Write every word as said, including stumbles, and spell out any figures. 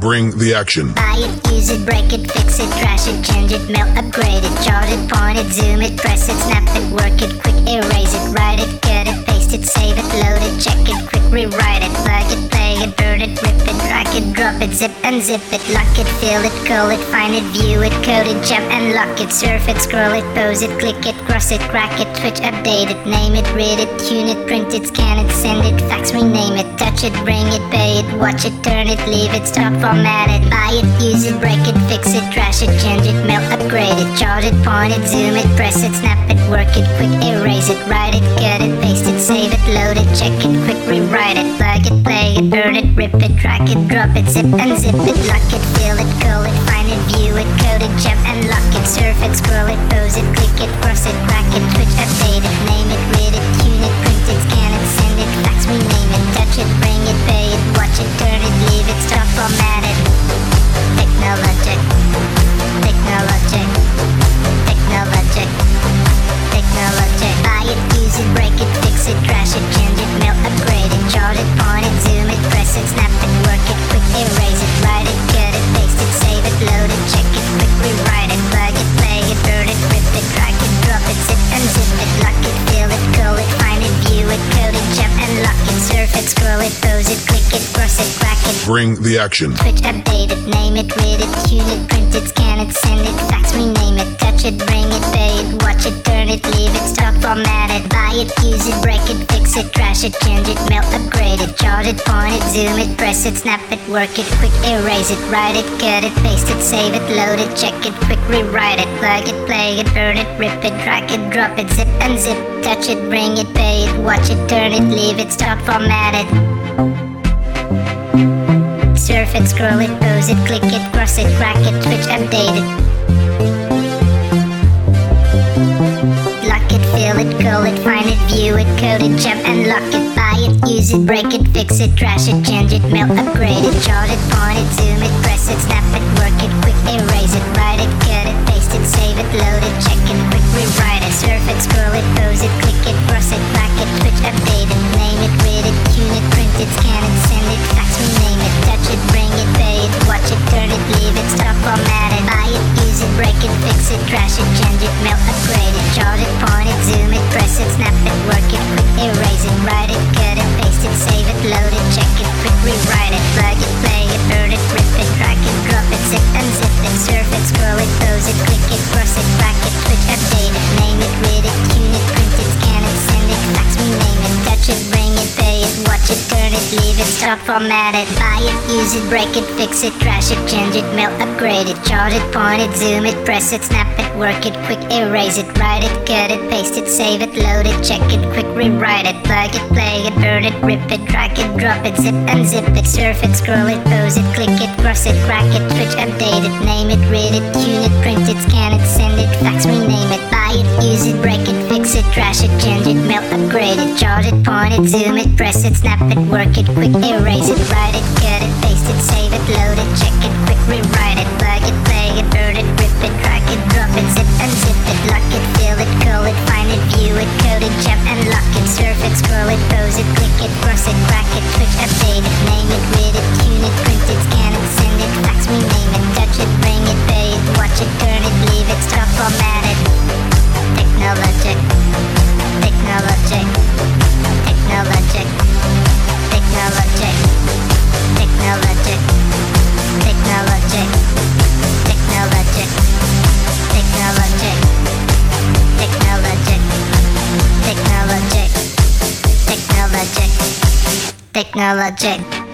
Bring the action. Buy it, use it, break it, fix it, trash it, change it, melt, upgrade it, chart it, point it, zoom it, press it, snap it, work it, quick erase it, write it, cut it, paste it, save it, load it, check it, quick rewrite it, plug it, play it, burn it, rip it, drag it, drop it, zip unzip it, lock it, fill it, call it, find it, view it, code it, jump and lock it, surf it, scroll it, pose it, click it, cross it, crack it, switch, update it, name it, read it, tune it, print it, scan it, send it, fax, rename it, touch it, bring it, pay it, watch it, turn it, leave it, stop, format it, buy it, use it, break it, fix it, trash it, change it, melt, upgrade it, chart it, point it, zoom it, press it, snap it, work it, quick erase it, write it, cut it, paste it, save it, load it, check it, quick rewrite it, plug it, play it, burn it, rip it, drag it, drop it, zip unzip it, lock it, fill it, call it, find it, view it, code it, jump and lock it, surf it, scroll it, pose it, click it, cross it, crack it, switch, update it, name it, read it, tune it, print it, scan it, send it, fax, rename it, touch it, bring it, pay it, watch it, turn it, leave it, stop, format it. Technologic, technologic, technologic, technologic. Buy it, use it, break it, fix it, trash it, change it, melt, upgrade it, chart it, point it, zoom it, press it, snap it, work it, quick erase it, write it, cut it, paste it, save it, load it, check it, quick rewrite it, plug it, play it, burn it, rip it, drag it, drop it, zip unzip it, lock it, fill it, call it, find it, view it, code it, jump and lock it, surf it, scroll it, pose it, click it, cross it, crack it. Bring the action. Switch, update it, name it, read it, tune it, print it, scan it, send it, fax, rename it, touch it, bring it, pay it, watch it, turn it, leave it, stop, format it, buy it, use it, break it, fix it, trash it, change it, melt, upgrade it, chart it, point it, zoom it, press it, snap it, work it, quick erase it, write it, cut it, paste it, save it, load it, check it, quick rewrite it, plug it, play it, burn it, rip it, drag it, drop it, zip unzip, touch it, bring it, pay it, watch it, turn it, leave it, stop, format it. Surf it, scroll it, pose it, click it, cross it, crack it, switch, update it. Lock it, fill it, call it, find it, view it, code it, jump and lock it, buy it, use it, break it, fix it, trash it, change it, melt, upgrade it, chart it, point it, zoom it, press it, snap it, work it, quick erase it, write it, cut it, paste it, save it, load it, check it, quick rewrite it, surf it, scroll it, pose it, click it, cross it, crack it, switch, update it, name it, read it, tune it, print it, scan it, send it, fax, rename it, touch it, bring it, pay it, watch it, turn it, leave it, stop, format it, buy it, use it, break it, fix it, trash it, change it, melt, upgrade it, chart it, point it, zoom it, press it, snap it, work it, quick erase it, write it, cut it, paste it, save it, load it, check it, quick rewrite it, plug it, play it, burn it, rip it, drag it, drop it, zip unzip it, surf it, scroll it, pose it, click it, cross it, crack it, switch, update it, name it, read it, tune it, print it, scan it, send it, fax, rename it, touch it, bring it, pay it, watch it, turn it, leave it, stop, format it, buy it, use it, break it, fix it, trash it, change it, melt, upgrade it, chart it, point it, zoom it, press it, snap it, work it, quick erase it, write it, cut it, paste it, save it, load it, check it, quick rewrite it, plug it, play it, burn it, rip it, drag it, drop it, zip unzip it, surf it, scroll it, pose it, click it, cross it, crack it, switch, update it, name it, read it, tune it, print it, scan it, send it, fax, rename it, buy it, use it, break it, fix it, trash it, change it, melt, upgrade it, chart it, point it, zoom it, press it, snap it, work it, quick erase it, write it, cut it, paste it, save it, load it, check it, quick rewrite it, plug it, play it, burn it, rip it, drag it, drop it, zip unzip it, lock it, fill it, call it, find it, view it, code it, jump and lock it, surf it, scroll it, pose it, click it, cross it, crack it, switch, update it, name it, read it, tune it, print it, scan it, send it, fax, rename it, touch it, bring it, pay it, watch it, turn it, leave it, stop, format it. Technologic, technologic, technologic, technologic, technologic, technologic, technologic, technologic, technologic, technologic, technologic, technologic.